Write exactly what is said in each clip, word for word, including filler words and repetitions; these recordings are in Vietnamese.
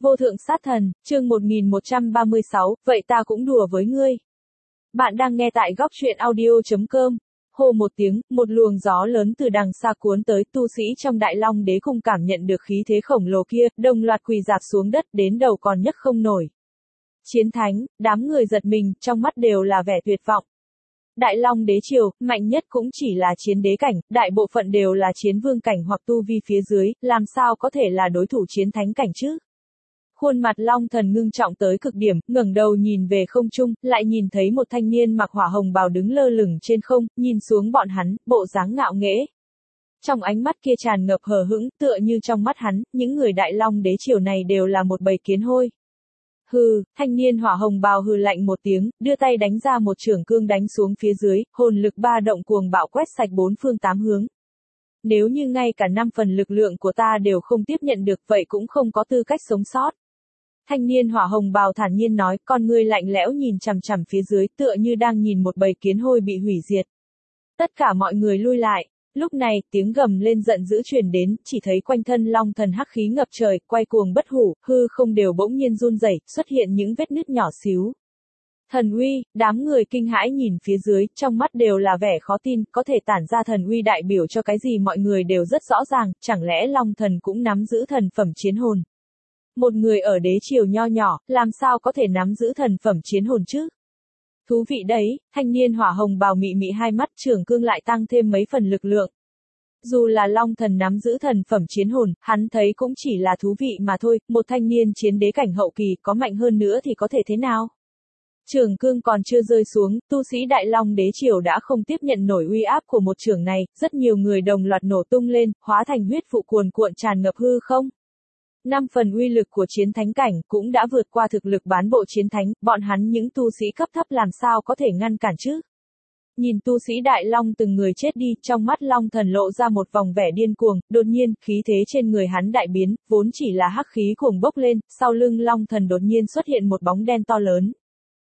Vô thượng sát thần, chương một nghìn một trăm ba mươi sáu, vậy ta cũng đùa với ngươi. Bạn đang nghe tại góc truyện audio chấm com. Hô một tiếng, một luồng gió lớn từ đằng xa cuốn tới, tu sĩ trong Đại Long Đế Cung cảm nhận được khí thế khổng lồ kia, đồng loạt quỳ rạp xuống đất, đến đầu còn nhấc không nổi. Chiến thánh, đám người giật mình, trong mắt đều là vẻ tuyệt vọng. Đại Long Đế Triều, mạnh nhất cũng chỉ là chiến đế cảnh, đại bộ phận đều là chiến vương cảnh hoặc tu vi phía dưới, làm sao có thể là đối thủ chiến thánh cảnh chứ? Khuôn mặt Long Thần ngưng trọng tới cực điểm, ngẩng đầu nhìn về không trung, lại nhìn thấy một thanh niên mặc hỏa hồng bào đứng lơ lửng trên không, nhìn xuống bọn hắn, bộ dáng ngạo nghễ. Trong ánh mắt kia tràn ngập hờ hững, tựa như trong mắt hắn, những người Đại Long Đế Triều này đều là một bầy kiến hôi. Hừ, thanh niên hỏa hồng bào hừ lạnh một tiếng, đưa tay đánh ra một chưởng cương đánh xuống phía dưới, hồn lực ba động cuồng bạo quét sạch bốn phương tám hướng. Nếu như ngay cả năm phần lực lượng của ta đều không tiếp nhận được, vậy cũng không có tư cách sống sót. Thanh niên hỏa hồng bào thản nhiên nói, con ngươi lạnh lẽo nhìn chằm chằm phía dưới, tựa như đang nhìn một bầy kiến hôi bị hủy diệt. Tất cả mọi người lui lại. Lúc này, tiếng gầm lên giận dữ truyền đến, chỉ thấy quanh thân Long Thần hắc khí ngập trời, quay cuồng bất hủ, hư không đều bỗng nhiên run rẩy, xuất hiện những vết nứt nhỏ xíu. Thần uy, đám người kinh hãi nhìn phía dưới, trong mắt đều là vẻ khó tin, có thể tản ra thần uy đại biểu cho cái gì mọi người đều rất rõ ràng, chẳng lẽ Long Thần cũng nắm giữ thần phẩm chiến hồn. Một người ở đế triều nho nhỏ, làm sao có thể nắm giữ thần phẩm chiến hồn chứ? Thú vị đấy, thanh niên hỏa hồng bào mị mị hai mắt, trường cương lại tăng thêm mấy phần lực lượng. Dù là Long Thần nắm giữ thần phẩm chiến hồn, hắn thấy cũng chỉ là thú vị mà thôi, một thanh niên chiến đế cảnh hậu kỳ có mạnh hơn nữa thì có thể thế nào? Trường cương còn chưa rơi xuống, tu sĩ Đại Long Đế Triều đã không tiếp nhận nổi uy áp của một trường này, rất nhiều người đồng loạt nổ tung lên, hóa thành huyết vụ cuồn cuộn tràn ngập hư không. Năm phần uy lực của chiến thánh cảnh cũng đã vượt qua thực lực bán bộ chiến thánh, bọn hắn những tu sĩ cấp thấp làm sao có thể ngăn cản chứ? Nhìn tu sĩ Đại Long từng người chết đi, trong mắt Long Thần lộ ra một vòng vẻ điên cuồng, đột nhiên, khí thế trên người hắn đại biến, vốn chỉ là hắc khí cuồng bốc lên, sau lưng Long Thần đột nhiên xuất hiện một bóng đen to lớn.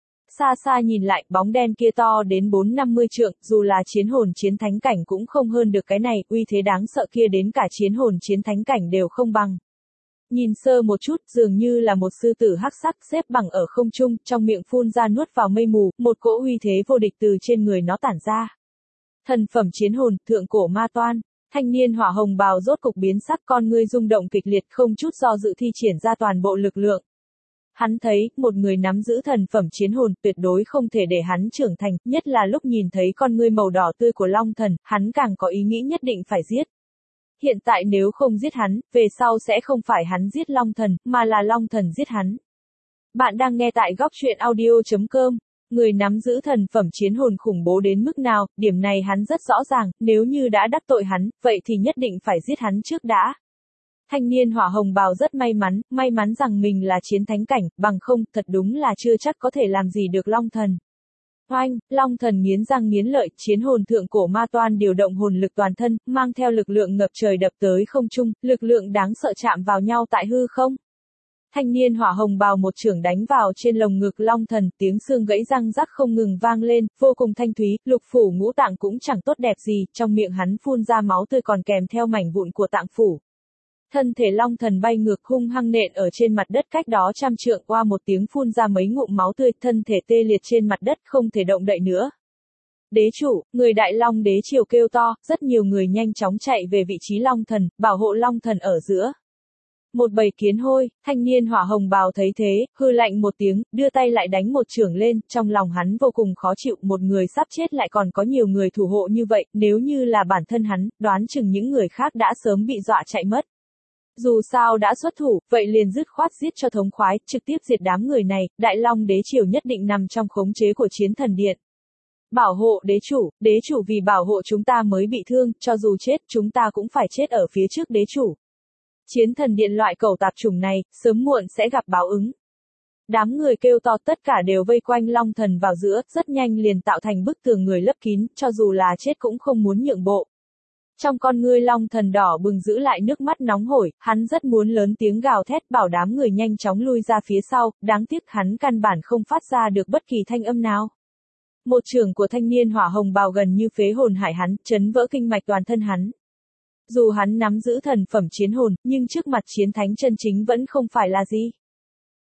Xa xa nhìn lại, bóng đen kia to đến bốn năm mươi trượng, dù là chiến hồn chiến thánh cảnh cũng không hơn được cái này, uy thế đáng sợ kia đến cả chiến hồn chiến thánh cảnh đều không bằng. Nhìn sơ một chút, dường như là một sư tử hắc sắc xếp bằng ở không trung, trong miệng phun ra nuốt vào mây mù, một cỗ uy thế vô địch từ trên người nó tản ra. Thần phẩm chiến hồn, thượng cổ ma toan. Thanh niên hỏa hồng bào rốt cục biến sắc, con ngươi rung động kịch liệt, không chút do dự thi triển ra toàn bộ lực lượng. Hắn thấy, một người nắm giữ thần phẩm chiến hồn, tuyệt đối không thể để hắn trưởng thành, nhất là lúc nhìn thấy con ngươi màu đỏ tươi của Long Thần, hắn càng có ý nghĩ nhất định phải giết. Hiện tại nếu không giết hắn, về sau sẽ không phải hắn giết Long Thần, mà là Long Thần giết hắn. Bạn đang nghe tại góc truyện audio chấm com. Người nắm giữ thần phẩm chiến hồn khủng bố đến mức nào, điểm này hắn rất rõ ràng, nếu như đã đắc tội hắn, vậy thì nhất định phải giết hắn trước đã. Thanh niên hỏa hồng bào rất may mắn, may mắn rằng mình là chiến thánh cảnh, bằng không, thật đúng là chưa chắc có thể làm gì được Long Thần. Oanh, Long Thần nghiến răng nghiến lợi, chiến hồn thượng cổ ma toan điều động hồn lực toàn thân, mang theo lực lượng ngập trời đập tới không trung, lực lượng đáng sợ chạm vào nhau tại hư không. Thanh niên hỏa hồng bào một chưởng đánh vào trên lồng ngực Long Thần, tiếng xương gãy răng rắc không ngừng vang lên, vô cùng thanh thúy, lục phủ ngũ tạng cũng chẳng tốt đẹp gì, trong miệng hắn phun ra máu tươi còn kèm theo mảnh vụn của tạng phủ. Thân thể Long Thần bay ngược hung hăng nện ở trên mặt đất cách đó trăm trượng, qua một tiếng phun ra mấy ngụm máu tươi, thân thể tê liệt trên mặt đất không thể động đậy nữa. Đế chủ, người Đại Long Đế Triều kêu to, rất nhiều người nhanh chóng chạy về vị trí Long Thần, bảo hộ Long Thần ở giữa. Một bầy kiến hôi, thanh niên hỏa hồng bào thấy thế, hư lạnh một tiếng, đưa tay lại đánh một chưởng lên, trong lòng hắn vô cùng khó chịu, một người sắp chết lại còn có nhiều người thủ hộ như vậy, nếu như là bản thân hắn, đoán chừng những người khác đã sớm bị dọa chạy mất. Dù sao đã xuất thủ, vậy liền dứt khoát giết cho thống khoái, trực tiếp diệt đám người này, Đại Long Đế Triều nhất định nằm trong khống chế của Chiến Thần Điện. Bảo hộ đế chủ, đế chủ vì bảo hộ chúng ta mới bị thương, cho dù chết, chúng ta cũng phải chết ở phía trước đế chủ. Chiến Thần Điện loại cẩu tạp chủng này, sớm muộn sẽ gặp báo ứng. Đám người kêu to tất cả đều vây quanh Long Thần vào giữa, rất nhanh liền tạo thành bức tường người lấp kín, cho dù là chết cũng không muốn nhượng bộ. Trong con ngươi Long Thần đỏ bừng giữ lại nước mắt nóng hổi, hắn rất muốn lớn tiếng gào thét bảo đám người nhanh chóng lui ra phía sau, đáng tiếc hắn căn bản không phát ra được bất kỳ thanh âm nào. Một chưởng của thanh niên hỏa hồng bào gần như phế hồn hại hắn, chấn vỡ kinh mạch toàn thân hắn. Dù hắn nắm giữ thần phẩm chiến hồn, nhưng trước mặt chiến thánh chân chính vẫn không phải là gì.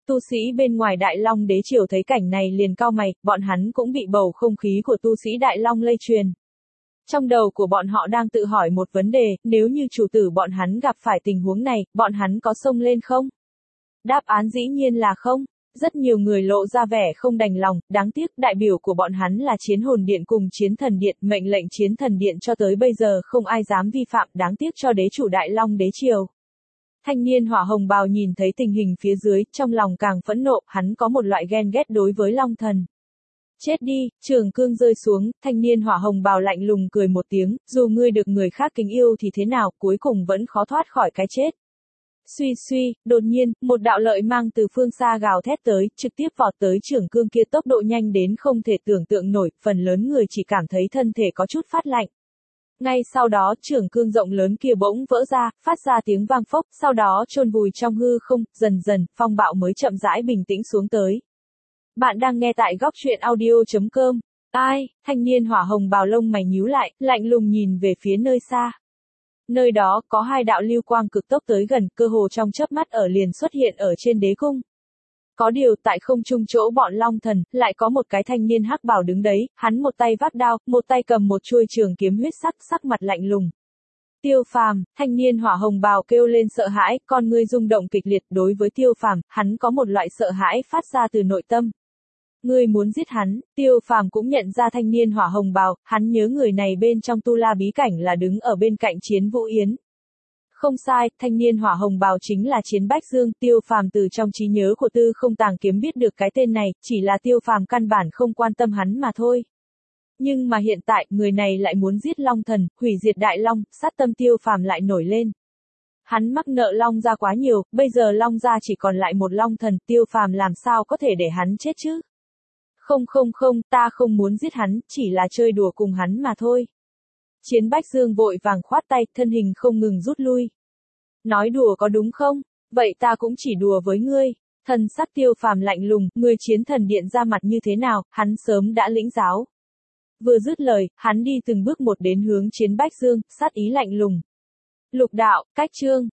Tu sĩ bên ngoài Đại Long Đế Triều thấy cảnh này liền cau mày, bọn hắn cũng bị bầu không khí của tu sĩ Đại Long lây truyền. Trong đầu của bọn họ đang tự hỏi một vấn đề, nếu như chủ tử bọn hắn gặp phải tình huống này, bọn hắn có xông lên không? Đáp án dĩ nhiên là không. Rất nhiều người lộ ra vẻ không đành lòng, đáng tiếc đại biểu của bọn hắn là Chiến Hồn Điện cùng Chiến Thần Điện, mệnh lệnh Chiến Thần Điện cho tới bây giờ không ai dám vi phạm, đáng tiếc cho đế chủ Đại Long Đế Triều. Thanh niên hỏa hồng bào nhìn thấy tình hình phía dưới, trong lòng càng phẫn nộ, hắn có một loại ghen ghét đối với Long Thần. Chết đi, trường cương rơi xuống, thanh niên hỏa hồng bào lạnh lùng cười một tiếng, dù ngươi được người khác kính yêu thì thế nào, cuối cùng vẫn khó thoát khỏi cái chết. Suy suy, đột nhiên, một đạo lợi mang từ phương xa gào thét tới, trực tiếp vọt tới trưởng cương kia, tốc độ nhanh đến không thể tưởng tượng nổi, phần lớn người chỉ cảm thấy thân thể có chút phát lạnh. Ngay sau đó, trưởng cương rộng lớn kia bỗng vỡ ra, phát ra tiếng vang phốc, sau đó chôn vùi trong hư không, dần dần, phong bạo mới chậm rãi bình tĩnh xuống tới. Bạn đang nghe tại góc truyện audio chấm com. Ai, thanh niên hỏa hồng bào lông mày nhíu lại, lạnh lùng nhìn về phía nơi xa. Nơi đó, có hai đạo lưu quang cực tốc tới gần, cơ hồ trong chớp mắt ở liền xuất hiện ở trên đế cung. Có điều, tại không trung chỗ bọn Long Thần, lại có một cái thanh niên hắc bào đứng đấy, hắn một tay vác đao, một tay cầm một chuôi trường kiếm huyết sắc, sắc mặt lạnh lùng. Tiêu Phàm, thanh niên hỏa hồng bào kêu lên sợ hãi, con ngươi rung động kịch liệt, đối với Tiêu Phàm, hắn có một loại sợ hãi phát ra từ nội tâm. Ngươi muốn giết hắn, Tiêu Phàm cũng nhận ra thanh niên hỏa hồng bào, hắn nhớ người này bên trong tu la bí cảnh là đứng ở bên cạnh Chiến Vũ Yến. Không sai, thanh niên hỏa hồng bào chính là Chiến Bách Dương, Tiêu Phàm từ trong trí nhớ của Tư Không Tàng Kiếm biết được cái tên này, chỉ là Tiêu Phàm căn bản không quan tâm hắn mà thôi. Nhưng mà hiện tại, người này lại muốn giết Long Thần, hủy diệt Đại Long, sát tâm Tiêu Phàm lại nổi lên. Hắn mắc nợ Long gia quá nhiều, bây giờ Long gia chỉ còn lại một Long Thần, Tiêu Phàm làm sao có thể để hắn chết chứ? Không không không, ta không muốn giết hắn, chỉ là chơi đùa cùng hắn mà thôi. Chiến Bách Dương vội vàng khoát tay, thân hình không ngừng rút lui. Nói đùa có đúng không? Vậy ta cũng chỉ đùa với ngươi. Thần sắc Tiêu Phàm lạnh lùng, người Chiến Thần Điện ra mặt như thế nào, hắn sớm đã lĩnh giáo. Vừa dứt lời, hắn đi từng bước một đến hướng Chiến Bách Dương, sát ý lạnh lùng. Lục đạo, cách chương.